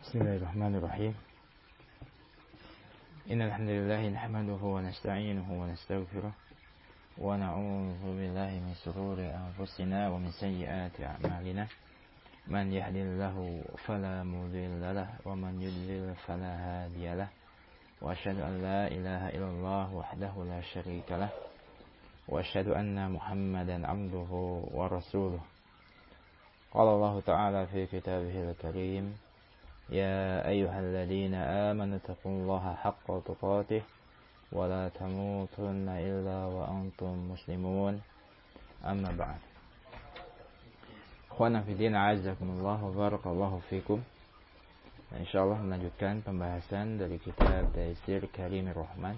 Bismillahirrahmanirrahim. Innal hamdalillah nahmaduhu wa nasta'inuhu wa nastaghfiruh wa na'udzu billahi min shururi anfusina wa min sayyiati a'malina. Man yahdihillahu fala mudilla lahu wa man yudlil fala hadiya lahu. Wa asyhadu an la ilaha illallah wahdahu la syarika lahu wa asyhadu anna Muhammadan 'abduhu wa rasuluh. Qala Allah ta'ala fi kitabihil karim: يا أيها الذين آمنوا اتقوا الله حق تقاته ولا تموتن إلا وأنتم مسلمون أما بعد. Ikhwana fi din, a'azzakumullah wa barakallahu fikum. Insyaallah melanjutkan pembahasan dari kitab Taisir Karimir Rahman.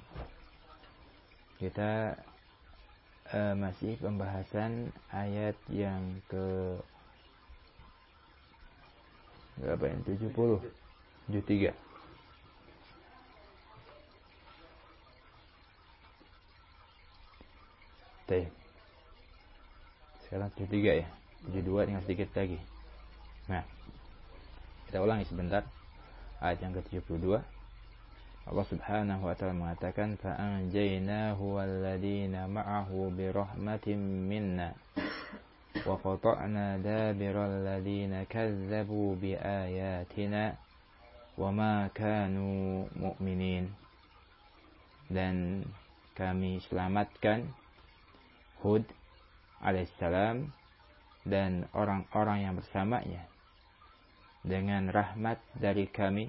Kita masih pembahasan ayat yang ke 73. Sekarang 73 ya. 72 tinggal sedikit lagi. Nah, kita ulangi sebentar. Ayat yang ke-72. Allah Subhanahu wa ta'ala mengatakan, فَأَنْجَيْنَاهُ وَالَّذِينَ مَعَهُ بِرَحْمَةٍ مِنَّا وَقَطَعْنَا دَابِرَ الَّذِينَ كَذَّبُوا بِآيَاتِنَا وَمَا كَانُوا مُؤْمِنِينَ. Dan kami selamatkan Hud alaihissalam dan orang-orang yang bersamanya dengan rahmat dari kami.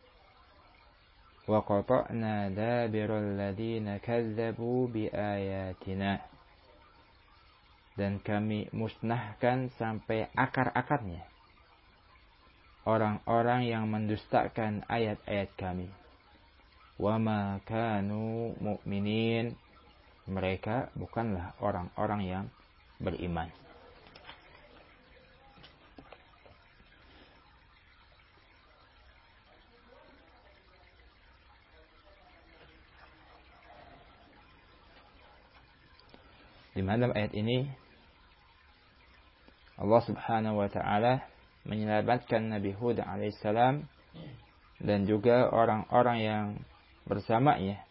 وَقَطَعْنَا دَابِرَ الَّذِينَ كَذَّبُوا بِآيَاتِنَا. Dan kami musnahkan sampai akar-akarnya orang-orang yang mendustakan ayat-ayat kami. وَمَا كَانُوا مُؤْمِنِينَ. Mereka bukanlah orang-orang yang beriman. Di dalam ayat ini Allah Subhanahu wa ta'ala menyelamatkan Nabi Hud alaihissalam dan juga orang-orang yang bersamanya.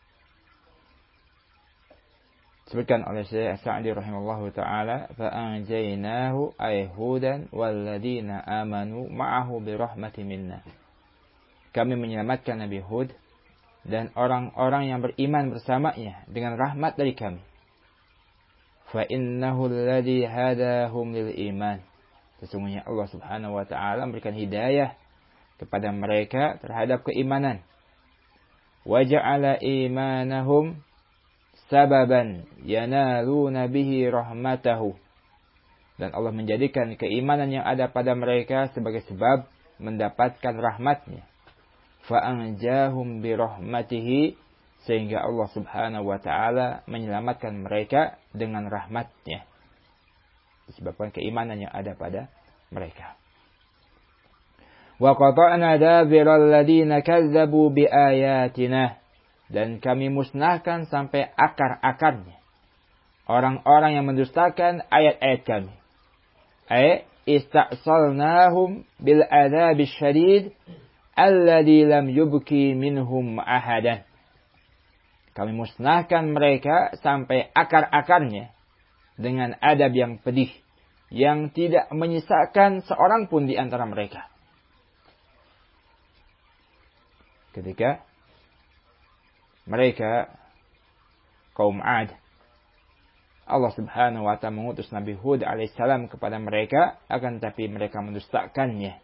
Disebutkan oleh Syekh Sa'di rahimahullahu ta'ala, فَأَنْجَيْنَاهُ أَيْ هُودًا وَالَّذِينَ آمَنُوا مَعَهُ بِرَحْمَةٍ مِنَّا. Kami menyelamatkan Nabi Hud dan orang-orang yang beriman bersamanya dengan rahmat dari kami. فَإِنَّهُ الَّذِي هَدَاهُمْ لِلْإِيمَانِ. Sesungguhnya Allah Subhanahu wa ta'ala memberikan hidayah kepada mereka terhadap keimanan. وَجَعَلَ إِيمَانَهُمْ سَبَبًا يَنَالُونَ بِهِ رَحْمَتَهُ. Dan Allah menjadikan keimanan yang ada pada mereka sebagai sebab mendapatkan rahmatnya. فَأَنْجَاهُمْ بِرَحْمَتِهِ. Sehingga Allah Subhanahu wa ta'ala menyelamatkan mereka dengan rahmatnya. Disebabkan keimanan yang ada pada mereka. وَقَطَعْنَا دَابِرَ الَّذِينَ كَذَّبُوا بِآيَاتِنَا. Dan kami musnahkan sampai akar-akarnya orang-orang yang mendustakan ayat-ayat kami. Ista'salnahum bil-'adzabi syadid alladzi lam yubqi minhum ahadan. Kami musnahkan mereka sampai akar-akarnya dengan adab yang pedih, yang tidak menyisakan seorang pun di antara mereka. Ketika mereka kaum 'Ad, Allah Subhanahu wa ta'ala mengutus Nabi Hud alaihissalam kepada mereka, akan tapi mereka mendustakannya.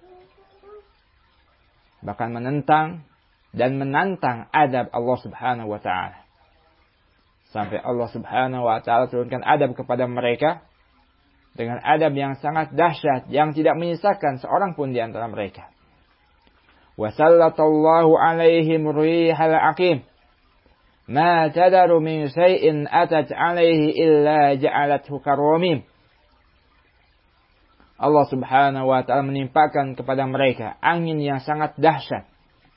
Bahkan menentang dan menantang adab Allah Subhanahu wa ta'ala. Sampai Allah Subhanahu wa ta'ala turunkan adab kepada mereka dengan adab yang sangat dahsyat, yang tidak menyisakan seorang pun di antara mereka. Wasallatallahu alaihim rihal aqim ma tadaru min syai'in atat alaihi illa ja'alathu karamim. Allah Subhanahu wa ta'ala menimpakan kepada mereka angin yang sangat dahsyat.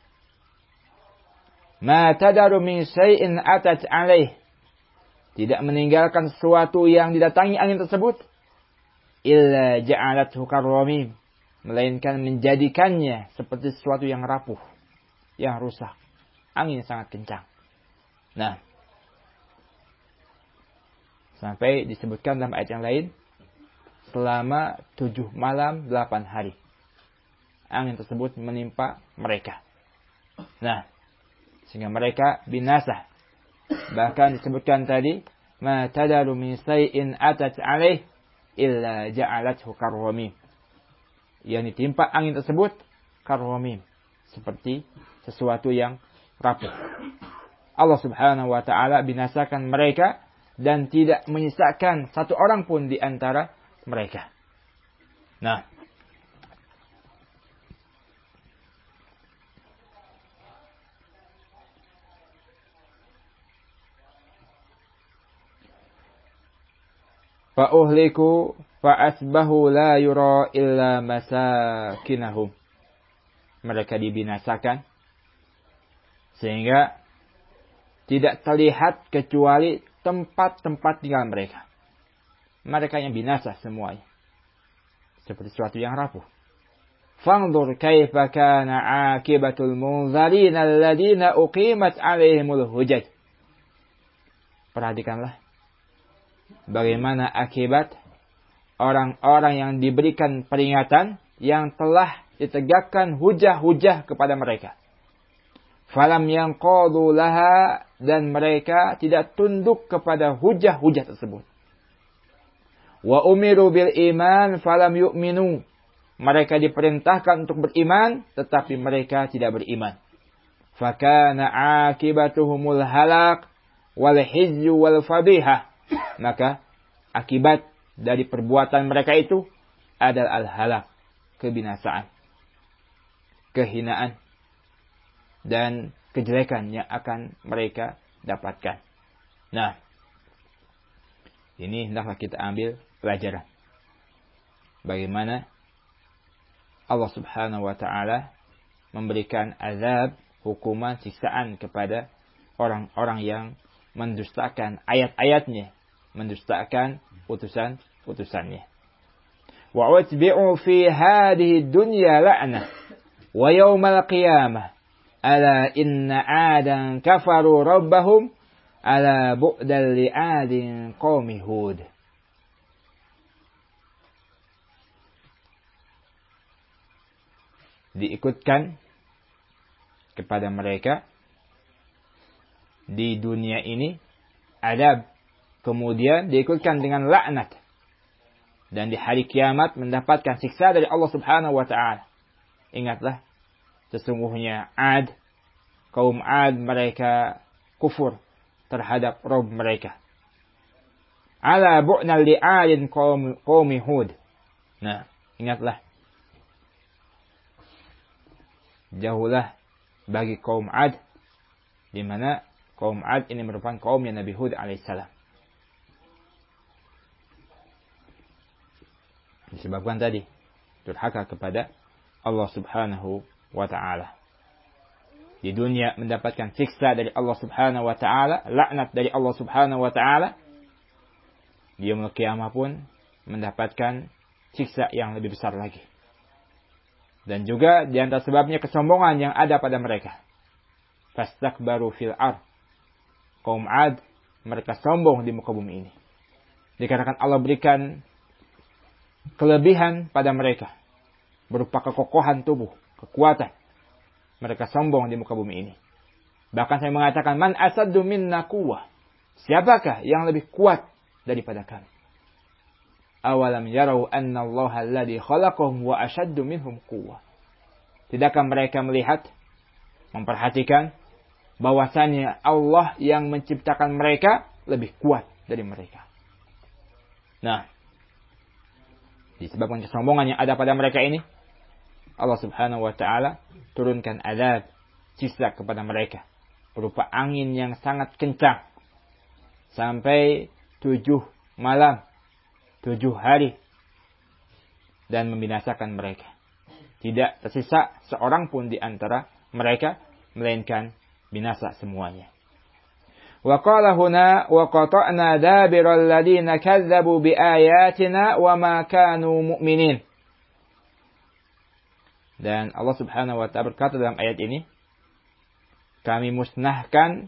Ma tadaru min syai'in atat alaihi. Tidak meninggalkan sesuatu yang didatangi angin tersebut. Illa ja'alathu karamim. melainkan menjadikannya seperti sesuatu yang rapuh, yang rusak. Angin sangat kencang. Nah, sampai disebutkan dalam ayat yang lain, selama 7 malam 8 hari. Angin tersebut menimpa mereka. Nah, sehingga mereka binasa. Bahkan disebutkan tadi, ma tadaru min say'in atat 'alaih illa ja'alathu karramim. Yang ditimpa angin tersebut karramim, seperti sesuatu yang rapuh. Allah Subhanahu wa taala binasakan mereka dan tidak menyisakan satu orang pun di antara mereka. Nah, fa'uhliku fa'asbahu la yura illa masakinahum. Mereka dibinasakan sehingga tidak terlihat kecuali tempat-tempat tinggal mereka. Mereka yang binasa semuanya. Seperti sesuatu yang rapuh. Fanzur kaifa kana 'aqibatul munzarin alladziina uqimat 'alaihimul hujaj. Perhatikanlah bagaimana akibat orang-orang yang diberikan peringatan yang telah ditegakkan hujah-hujah kepada mereka. Falam yanqadu laha, dan mereka tidak tunduk kepada hujah-hujah tersebut. Wa umiru bil iman falam yu'minu. Mereka diperintahkan untuk beriman tetapi mereka tidak beriman. Fakana 'akibatuhumul halak wal hizyu wal fadihah. Maka akibat dari perbuatan mereka itu adalah al-halak, kebinasaan, kehinaan, dan kejelekan yang akan mereka dapatkan. Nah, ini hendaklah kita ambil pelajaran. Bagaimana Allah Subhanahu wa taala memberikan azab, hukuman, siksaan kepada orang-orang yang mendustakan ayat-ayatnya, mendustakan utusan-utusannya. Wa utbi'u fi hadhihi dunya la'nah wa yawmal qiyamah ala inna 'adan kafaru rabbahum ala bu'dal li'adin qaumi hud. Diikutkan kepada mereka di dunia ini adab, kemudian diikutkan dengan laknat, dan di hari kiamat mendapatkan siksa dari Allah Subhanahu wa taala. Ingatlah, sesungguhnya Ad, kaum Ad, mereka kufur terhadap Rabb mereka. Ala bu'nal li'adin qaumi Hud. Nah, ingatlah, jauhlah bagi kaum Ad, di mana kaum Ad ini merupakan kaumnya Nabi Hud alaihissalam. Disebabkan tadi durhaka kepada Allah Subhanahu wa taala. Di dunia mendapatkan siksa dari Allah Subhanahu wa taala, laknat dari Allah Subhanahu wa taala. Di yaumul qiyamah pun mendapatkan siksa yang lebih besar lagi. Dan juga di antara sebabnya kesombongan yang ada pada mereka. Fastakbaru fil ard. Kaum Ad, mereka sombong di muka bumi ini. Dikarenakan Allah berikan kelebihan pada mereka berupa kekokohan tubuh, kekuatan. Mereka sombong di muka bumi ini. Bahkan saya mengatakan, man asaddu minna quwwah. Siapakah yang lebih kuat daripada kami? Awalam yarau anna Allah alladhi khalaqahum wa ashaddu minhum quwwah. Tidakkah mereka melihat, memperhatikan bahwasannya Allah yang menciptakan mereka lebih kuat dari mereka. Nah, disebabkan kesombongan yang ada pada mereka ini, Allah Subhanahu wa taala turunkan azab, siksa kepada mereka berupa angin yang sangat kencang sampai 7 malam, 7 hari, dan membinasakan mereka. Tidak tersisa seorang pun di antara mereka, melainkan binasa semuanya. Wa qala huna wa qata'na dabiral ladina kazzabu biayatina wa ma kanu mu'minin. Dan Allah Subhanahu wa ta'ala berkata dalam ayat ini, kami musnahkan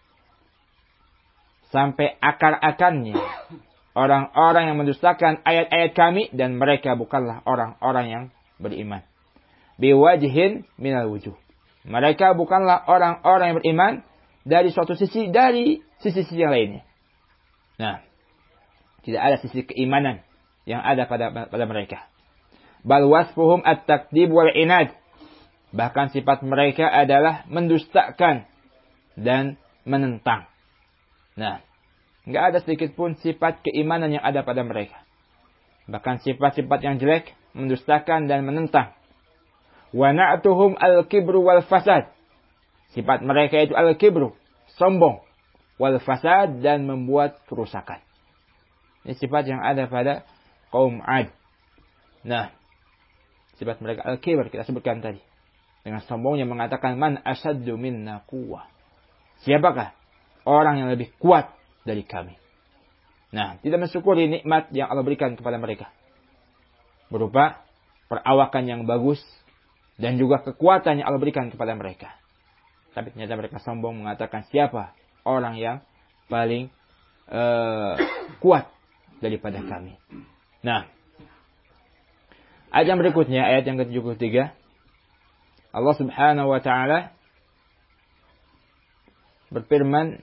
sampai akar-akarnya orang-orang yang mendustakan ayat-ayat kami, dan mereka bukanlah orang-orang yang beriman. Biwajhin minal wujuh. Mereka bukanlah orang-orang yang beriman dari suatu sisi, dari sisi-sisi yang lainnya. Nah, tidak ada sisi keimanan yang ada pada mereka. Bal wasfuhum at-takdzib wal inad. Bahkan sifat mereka adalah mendustakan dan menentang. Nah, enggak ada sedikit pun sifat keimanan yang ada pada mereka. Bahkan sifat-sifat yang jelek, mendustakan dan menentang. Wa na'tuhum al-kibru wal fasad. Sifat mereka itu al-kibru, sombong, wal fasad, dan membuat kerusakan. Ini sifat yang ada pada kaum 'Ad. Nah, sifat mereka al-kibr kita sebutkan tadi. Dengan sombongnya mengatakan, man asyaddu minna quwwah. Siapakah orang yang lebih kuat dari kami? Nah, tidak mensyukuri nikmat yang Allah berikan kepada mereka. Berupa perawakan yang bagus dan juga kekuatan yang Allah berikan kepada mereka. Tapi ternyata mereka sombong mengatakan, siapa orang yang paling kuat daripada kami. Nah, ayat yang berikutnya, ayat yang ke-73. Allah Subhanahu wa ta'ala berfirman,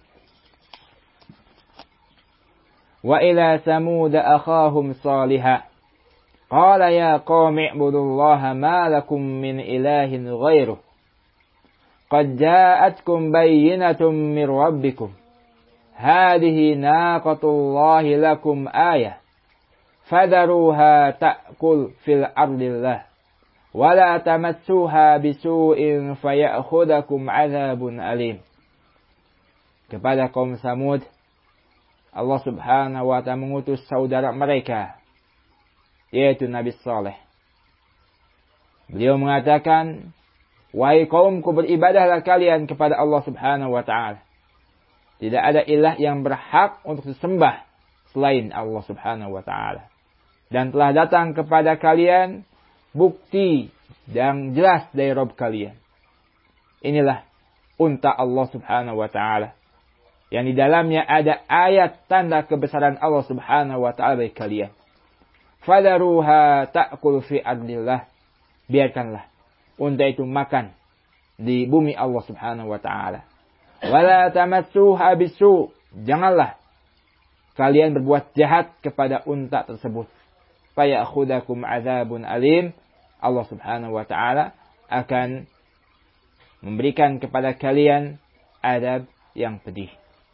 wa ila samud akhahum salihah qala ya qaumi ibudullaha ma lakum min ilahin ghairuh qad ja'atkum bayyinatun min rabbikum hadhihi naqatullahi lakum ayah fadharuha ta'kul fil ardillah wala tamassuha bisu'in faya'khudakum 'adzabun alim. Kepada kaum Samud, Allah Subhanahu wa ta'ala mengutus saudara mereka, yaitu Nabi Saleh. Beliau mengatakan, wahai kaumku, beribadahlah kalian kepada Allah Subhanahu wa ta'ala. Tidak ada ilah yang berhak untuk disembah selain Allah Subhanahu wa ta'ala. Dan telah datang kepada kalian bukti yang jelas dari Rabb kalian. Inilah unta Allah Subhanahu wa ta'ala, yang di dalamnya ada ayat tanda kebesaran Allah Subhanahu wa ta'ala bagi kalian. Fadaruha ta'kul fi ardillah. Biarkanlah unta itu makan di bumi Allah Subhanahu wa ta'ala. Wala tamassuha bisu. Janganlah kalian berbuat jahat kepada unta tersebut. Faya'khudakum 'adzabun alim. Allah Subhanahu wa ta'ala akan memberikan kepada kalian adab yang pedih.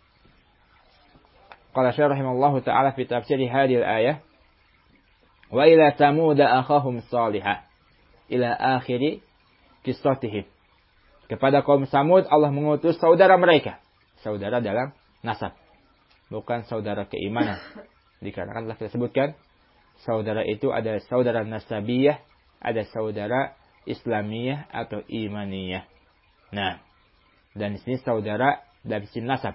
Qala Syekh rahimallahu ta'ala fi tafsir hadhihi al-ayah, wa ila samud akhahum salihah ila akhir qissatihim. Kepada kaum Samud Allah mengutus saudara mereka. Saudara dalam nasab, bukan saudara keimanan. Dikarenakan telah kita sebutkan, saudara itu ada saudara nasabiyah, ada saudara Islamiyah atau Imaniyah. Nah, dan di sini saudara dari sisi nasab.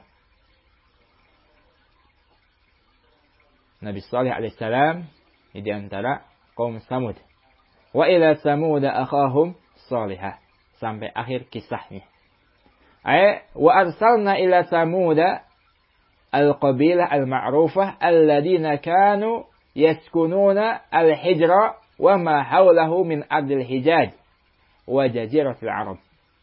Nabi Saleh alaihissalam di antara kaum Samud. Wa ila Samud akhahum salihah, sampai akhir kisahnya. Wa arsalna ila Samud al-qabilah al-ma'rufah alladhina kanu yaskununa al-hijra wa ma hawlahu min ardil Hijaz wa jaziratil Arab.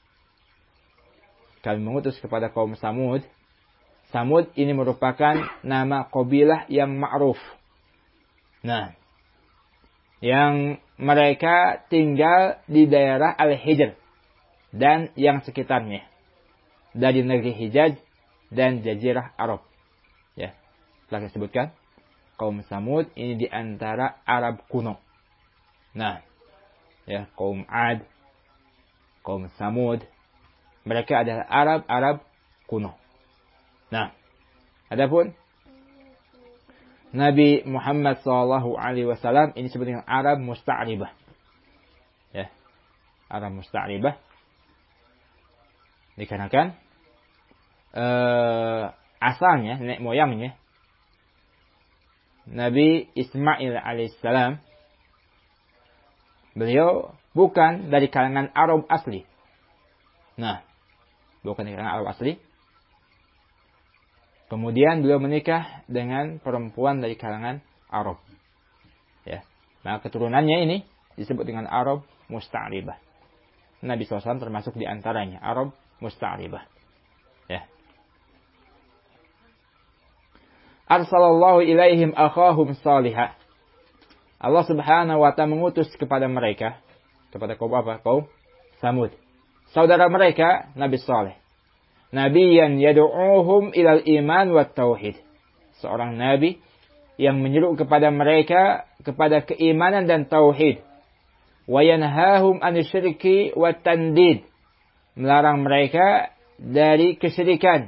Kami mengutus kepada kaum Samud. Samud ini merupakan nama qabilah yang ma'ruf. Nah, yang mereka tinggal di daerah Al-Hijr dan yang sekitarnya, dari negeri Hijaz dan Jazirah Arab. Ya, telah saya sebutkan, kaum Samud ini di antara Arab kuno. Nah, ya, kaum 'Ad, kaum Samud, mereka adalah Arab kuno. Nah, adapun Nabi Muhammad SAW ini disebut dengan Arab Musta'ribah. Ya, Arab Musta'ribah. Dikarenakan asalnya, nenek moyangnya, Nabi Ismail alaihissalam, beliau bukan dari kalangan Arab asli. Nah, bukan dari kalangan Arab asli. Kemudian beliau menikah dengan perempuan dari kalangan Arab. Ya. Nah, keturunannya ini disebut dengan Arab Musta'ribah. Nabi SAW termasuk di antaranya Arab Musta'ribah. Ya. Arsalallahu ilaihim akhahum salihah. Allah Subhanahu wa ta'ala mengutus kepada mereka, kepada kaum apa? Kaum Samud. Saudara mereka Nabi Saleh. Nabiyan yad'uuhum ilal iman wat tauhid. Seorang nabi yang menyeru kepada mereka kepada keimanan dan tauhid. Wa yanhahum anisyirki wat tandid. Melarang mereka dari kesyirikan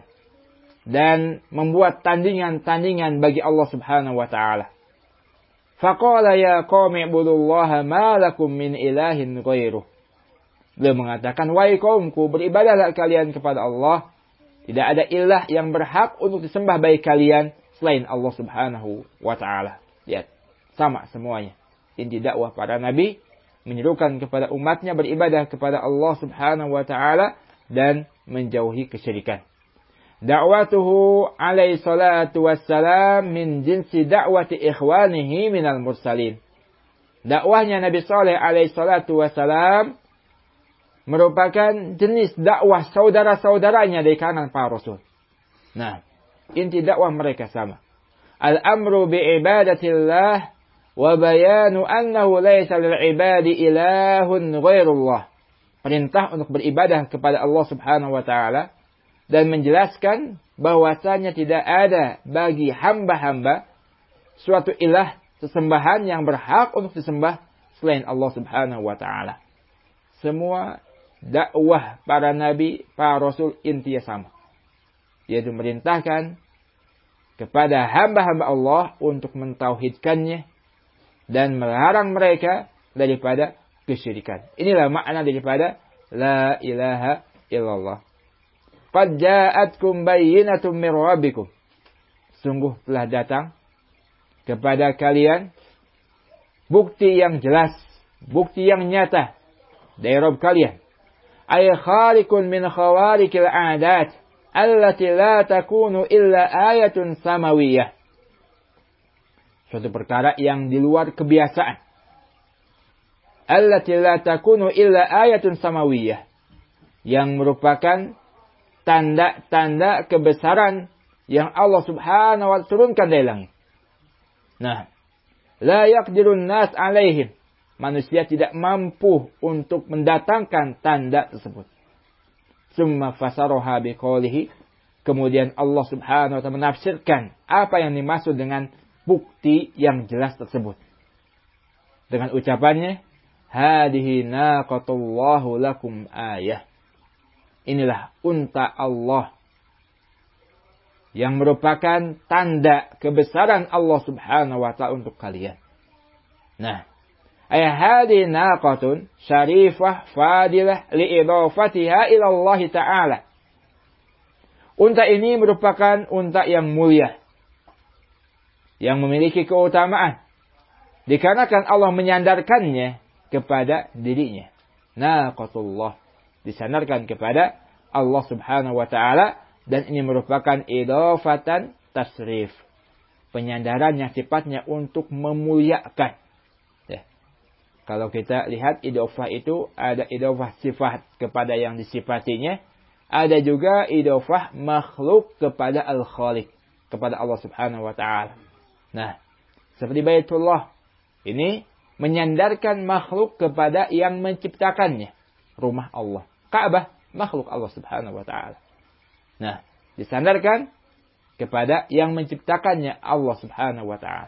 dan membuat tandingan-tandingan bagi Allah Subhanahu wa taala. Faqala ya qaumi ibudullaha ma lakum min ilahin ghairuh. Beliau mengatakan, wahai kaumku, beribadahlah kalian kepada Allah. Tidak ada ilah yang berhak untuk disembah bagi kalian selain Allah Subhanahu wa taala. Lihat, sama semuanya. Inti dakwah para nabi menyerukan kepada umatnya beribadah kepada Allah Subhanahu wa taala dan menjauhi kesyirikan. Da'watuhu alaihi salatu wassalam min jinsi da'wati ikhwanihi minal mursalin. Dakwahnya Nabi Saleh alaihi salatu wassalam merupakan jenis dakwah saudara-saudaranya dari kalangan para rasul. Nah, inti dakwah mereka sama. Al-amru bi'ibadatillah wa bayanu annahu laysa lil'ibadi ilahun ghairullah. Perintah untuk beribadah kepada Allah Subhanahu wa taala dan menjelaskan bahwasanya tidak ada bagi hamba-hamba suatu ilah sesembahan yang berhak untuk disembah selain Allah Subhanahu wa taala. Semua dakwah para nabi, para rasul intinya sama. Yaitu merintahkan kepada hamba-hamba Allah untuk mentauhidkannya dan melarang mereka daripada kesyirikan. Inilah makna daripada la ilaha illallah. Qad ja'atkum bayyinatun min rabbikum. Sungguh telah datang kepada kalian bukti yang jelas, bukti yang nyata dari Rabb kalian. Ay khaliqun min khawarikil a'dat allati la takunu illa ayatun samawiyah. Suatu perkara yang di luar kebiasaan. Allati la takunu illa ayatun samawiyah. Yang merupakan tanda-tanda kebesaran yang Allah Subhanahu wa ta'ala turunkan dari langit. Nah, la yaqdirun nas alaihim. Manusia tidak mampu untuk mendatangkan tanda tersebut. Summa fasaroha biqaulihi. Kemudian Allah Subhanahu wa ta'ala menafsirkan apa yang dimaksud dengan bukti yang jelas tersebut. Dengan ucapannya, hadihi naqatullahu lakum ayah. Inilah unta Allah yang merupakan tanda kebesaran Allah Subhanahu wa ta'ala untuk kalian. Nah, hadi naqatun syarifah fadilah liidafatiha ila Allah Ta'ala. Unta ini merupakan unta yang mulia, yang memiliki keutamaan, dikarenakan Allah menyandarkannya kepada dirinya. Naqatullah, disandarkan kepada Allah Subhanahu wa Ta'ala, dan ini merupakan idafatan tasrif, penyandaran yang sifatnya untuk memuliakan. Kalau kita lihat idofah itu ada idofah sifat kepada yang disifatinya. Ada juga idofah makhluk kepada al-khaliq. Kepada Allah Subhanahu wa ta'ala. Nah, seperti Baitullah. Ini menyandarkan makhluk kepada yang menciptakannya. Rumah Allah. Ka'bah makhluk Allah Subhanahu wa ta'ala. Nah, disandarkan kepada yang menciptakannya Allah Subhanahu wa ta'ala.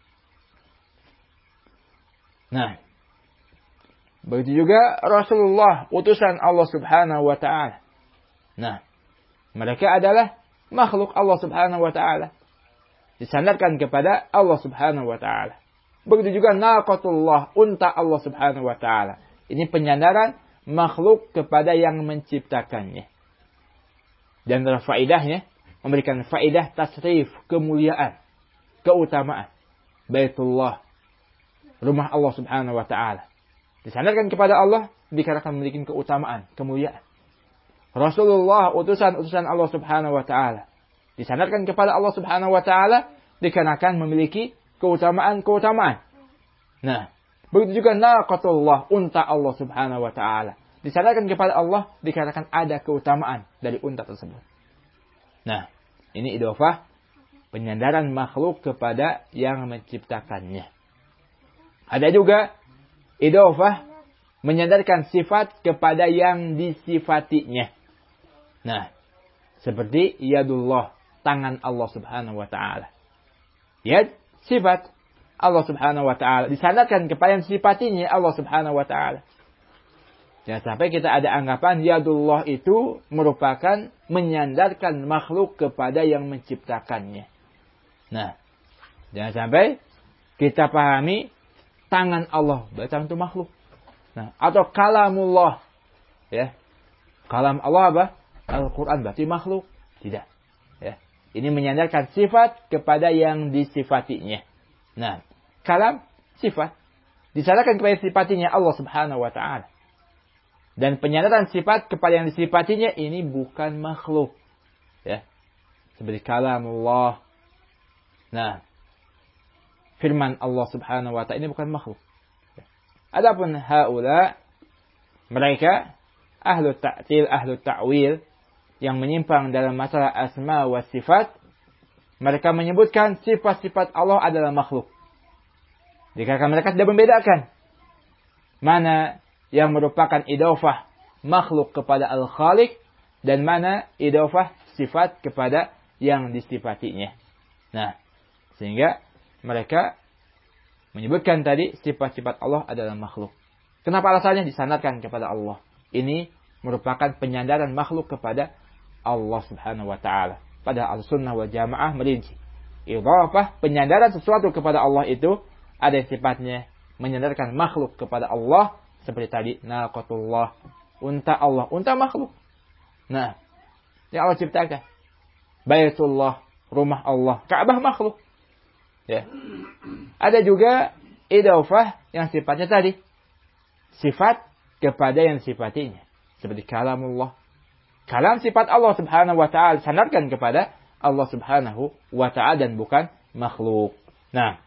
Nah, begitu juga Rasulullah, utusan Allah Subhanahu wa ta'ala. Nah, mereka adalah makhluk Allah Subhanahu wa ta'ala. Disandarkan kepada Allah Subhanahu wa ta'ala. Begitu juga naqatullah, unta Allah Subhanahu wa ta'ala. Ini penyandaran makhluk kepada yang menciptakannya. Dan dalam faedahnya, memberikan faedah tasrif, kemuliaan, keutamaan. Baitullah, rumah Allah Subhanahu wa ta'ala. Disandarkan kepada Allah dikarenakan memiliki keutamaan, kemuliaan. Rasulullah utusan Allah Subhanahu wa taala. Disandarkan kepada Allah Subhanahu wa taala dikarenakan memiliki keutamaan-keutamaan. Nah, begitu juga naqatullah, unta Allah Subhanahu wa taala. Disandarkan kepada Allah dikarenakan ada keutamaan dari unta tersebut. Nah, ini idhofah penyandaran makhluk kepada yang menciptakannya. Ada juga idhofah menyandarkan sifat kepada yang disifatinya. Nah, seperti yadullah, tangan Allah Subhanahu wa taala. Yad, sifat Allah Subhanahu wa taala disandarkan kepada yang sifatinya Allah Subhanahu wa taala. Jangan sampai kita ada anggapan yadullah itu merupakan menyandarkan makhluk kepada yang menciptakannya. Nah, jangan sampai kita pahami tangan Allah, berarti tangan itu makhluk. Nah, atau kalamullah, ya. Kalam Allah apa? Al-Quran berarti makhluk. Tidak. Ya. Ini menyandarkan sifat kepada yang disifatinya. Nah, kalam, sifat. Disandarkan kepada sifatinya Allah Subhanahu wa ta'ala. Dan penyandaran sifat kepada yang disifatinya ini bukan makhluk. Ya. Seperti kalamullah. Nah, firman Allah Subhanahu wa ta'ala ini bukan makhluk. Adapun haula, mereka ahlu ta'til, ahlu ta'wil, yang menyimpang dalam masalah asma wa sifat, mereka menyebutkan sifat-sifat Allah adalah makhluk. Dikarenakan mereka tidak membedakan mana yang merupakan idhofah makhluk kepada al-khaliq dan mana idhofah sifat kepada yang disifatinya. Nah, sehingga mereka menyebutkan tadi sifat-sifat Allah adalah makhluk. Kenapa alasannya? Disandarkan kepada Allah. Ini merupakan penyandaran makhluk kepada Allah Subhanahu wa ta'ala. Pada al-sunnah wal jamaah merinci. Idhafah, penyandaran sesuatu kepada Allah itu ada yang sifatnya menyandarkan makhluk kepada Allah. Seperti tadi, naqatullah, unta Allah. Unta makhluk. Nah, yang Allah ciptakan. Baitullah, rumah Allah. Ka'bah makhluk. Ya. Ada juga idhafah yang sifatnya tadi. Sifat kepada yang sifatinya. Seperti kalamullah. Kalam sifat Allah Subhanahu wa ta'ala. Sandarkan kepada Allah Subhanahu wa ta'ala dan bukan makhluk. Nah,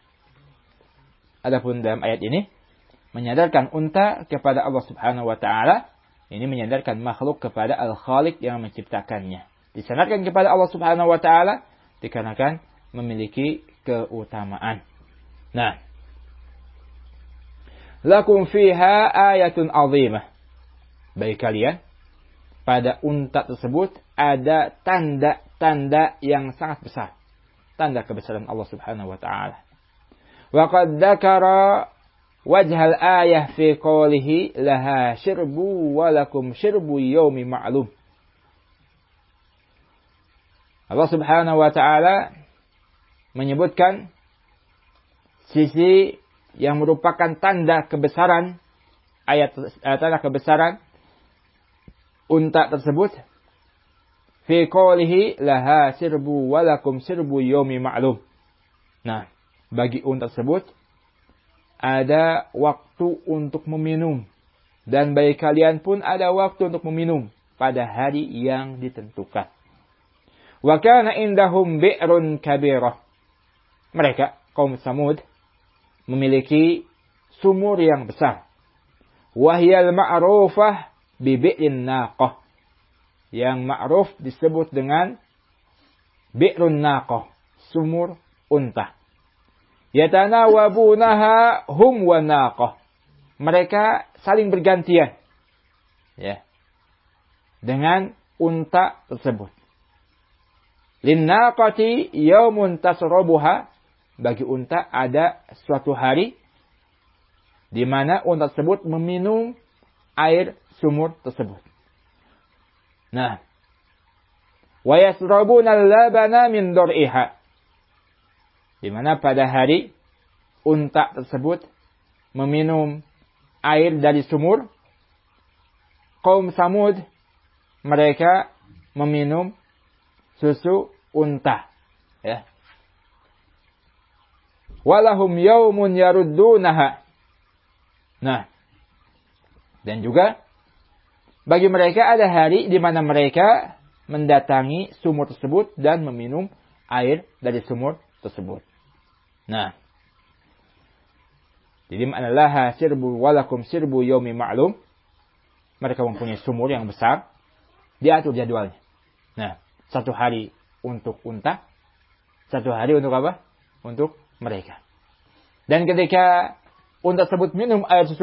adapun dalam ayat ini, menyandarkan unta kepada Allah Subhanahu wa ta'ala. Ini menyandarkan makhluk kepada al-khaliq yang menciptakannya. Disandarkan kepada Allah Subhanahu wa ta'ala dikarenakan memiliki keutamaan. Nah, lakum fiha ayatun azimah. Bagi kalian, pada unta tersebut ada tanda-tanda yang sangat besar. Tanda kebesaran Allah Subhanahu wa ta'ala. Wa qad dzakara wajhal ayah fi qawlihi laha syirbu wa lakum syirbu yaumi ma'lum. Allah Subhanahu wa ta'ala menyebutkan sisi yang merupakan tanda kebesaran tanda kebesaran unta tersebut fi qawlihi laha sirbu walakum sirbu yaumi ma'lum. Nah, bagi unta tersebut ada waktu untuk meminum dan bagi kalian pun ada waktu untuk meminum pada hari yang ditentukan. Wa kana indahum bi'run kabirah. Mereka kaum Samud memiliki sumur yang besar. Wahyal ma'rufah bi'in naqah. Yang ma'ruf disebut dengan bi'run naqah, sumur unta. Yatanawabunaha hum wa naqah. Mereka saling bergantian, ya, dengan unta tersebut. Linnaqati yaumun tasrabuha. Bagi unta ada suatu hari di mana unta tersebut meminum air sumur tersebut. Nah, wa yasrabuna al-labana min dar'iha. Di mana pada hari unta tersebut meminum air dari sumur, kaum Samud mereka meminum susu unta, ya. Walahum yaumun yaruddunaha. Nah, Dan juga bagi mereka ada hari di mana mereka mendatangi sumur tersebut dan meminum air dari sumur tersebut. Nah, jadi ma'anallaha sirbu walakum sirbu yomi ma'lum. Mereka mempunyai sumur yang besar. Diatur jadwalnya. Nah, 1 hari untuk unta. 1 hari untuk apa? Untuk mereka. Dan ketika unta tersebut minum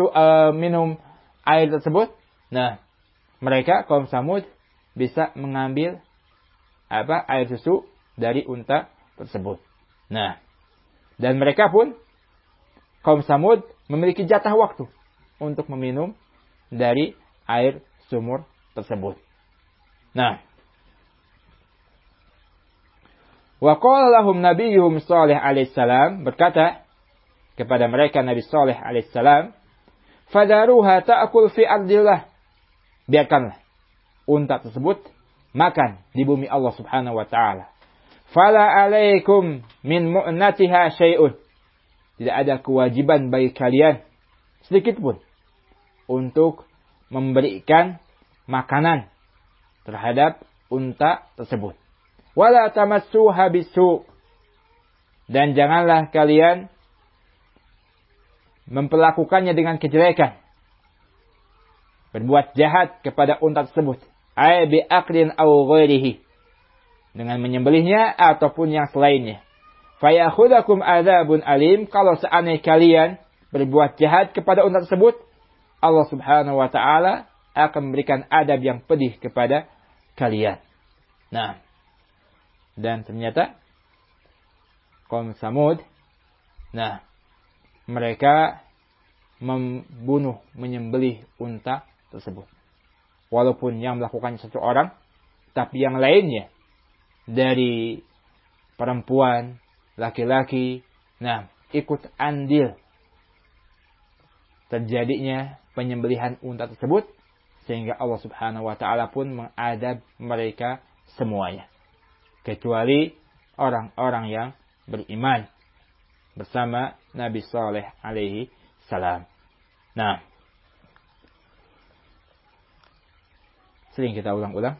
air tersebut. Nah, mereka kaum Samud bisa mengambil air susu dari unta tersebut. Nah, dan mereka pun kaum Samud memiliki jatah waktu untuk meminum dari air sumur tersebut. Nah, wa qala lahum nabiyuhum Shalih alaihissalam, berkata kepada mereka Nabi Shalih alaihissalam, fadaruha ta'kul fi ardillah, biarkanlah unta tersebut makan di bumi Allah Subhanahu wa taala. Fala alaikum min mu'natiha syai'un, tidak ada kewajiban bagi kalian sedikit pun untuk memberikan makanan terhadap unta tersebut. Wala tamassuha bisu, dan janganlah kalian memperlakukannya dengan kejelekan, berbuat jahat kepada unta tersebut. Ay bi aqlin aw ghairihi, dengan menyembelihnya ataupun yang selainnya. Fayakhudakum adzabun alim, kalau seandainya kalian berbuat jahat kepada unta tersebut, Allah Subhanahu wa taala akan memberikan adab yang pedih kepada kalian. Nah, dan ternyata kaum Samud, nah, mereka menyembelih unta tersebut. Walaupun yang melakukannya 1 orang, tapi yang lainnya dari perempuan, laki-laki, nah, ikut andil terjadinya penyembelihan unta tersebut, sehingga Allah Subhanahu wa taala pun mengadab mereka semuanya, kecuali orang-orang yang beriman bersama Nabi Shalih alaihi salam. Nah, sering kita ulang-ulang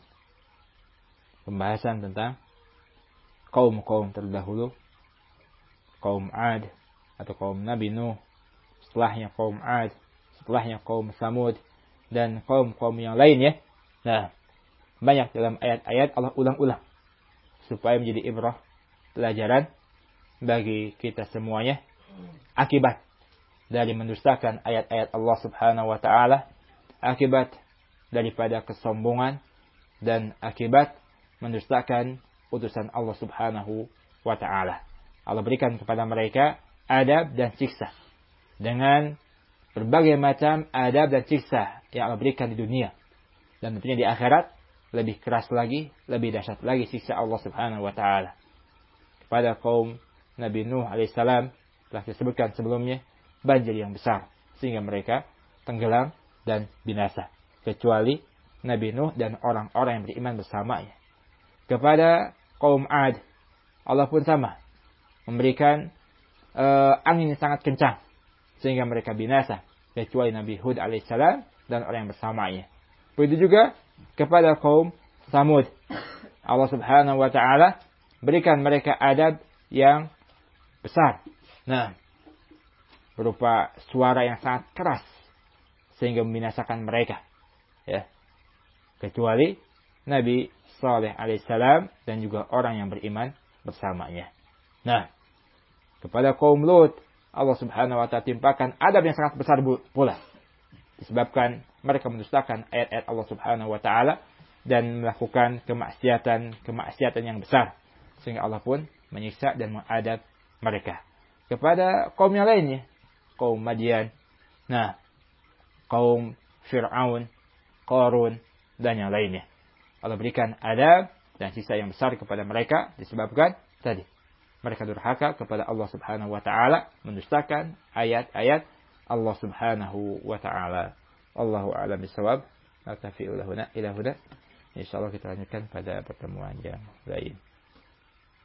pembahasan tentang kaum-kaum terdahulu, kaum Ad atau kaum Nabi Nuh, setelahnya kaum Ad, setelahnya kaum Samud, dan kaum-kaum yang lainnya. Nah, banyak dalam ayat-ayat Allah ulang-ulang supaya menjadi ibrah, pelajaran bagi kita semuanya, akibat dari mendustakan ayat-ayat Allah Subhanahu wa taala, akibat daripada kesombongan, dan akibat mendustakan utusan Allah Subhanahu wa taala. Allah berikan kepada mereka adab dan siksa dengan berbagai macam adab dan siksa yang Allah berikan di dunia, dan tentunya di akhirat lebih keras lagi, lebih dahsyat lagi siksa Allah Subhanahu wa taala. Kepada kaum Nabi Nuh alaihissalam telah disebutkan sebelumnya banjir yang besar sehingga mereka tenggelam dan binasa, kecuali Nabi Nuh dan orang-orang yang beriman bersamanya. Kepada kaum Ad, Allah pun sama, memberikan angin yang sangat kencang sehingga mereka binasa, kecuali Nabi Hud alaihissalam dan orang yang bersamanya. Begitu juga kepada kaum Samud, Allah Subhanahu wa taala berikan mereka adab yang besar. Nah, berupa suara yang sangat keras sehingga membinasakan mereka. Ya. Kecuali Nabi Shalih alaihissalam dan juga orang yang beriman bersamanya. Nah, kepada kaum Lut, Allah Subhanahu wa taala timpakan adab yang sangat besar pula, disebabkan mereka mendustakan ayat-ayat Allah Subhanahu wa taala dan melakukan kemaksiatan yang besar, sehingga Allah pun menyiksa dan mengadab mereka. Kepada kaum yang lainnya, kaum Madian, nah, kaum Fir'aun, Qarun, dan yang lainnya, Allah berikan adab dan siksa yang besar kepada mereka disebabkan tadi mereka durhaka kepada Allah Subhanahu wa taala, mendustakan ayat-ayat Allah Subhanahu wa taala. Allahu a'lam bishawab. Naktafi'u ila huna. Insyaallah kita lanjutkan pada pertemuan yang lain.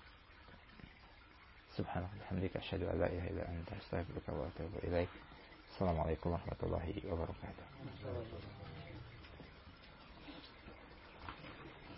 Subhanallah, alhamdulillah, asyhadu an la ilaha illa anta, astaghfiruka wa atubu ilaik. Assalamualaikum warahmatullahi wabarakatuh.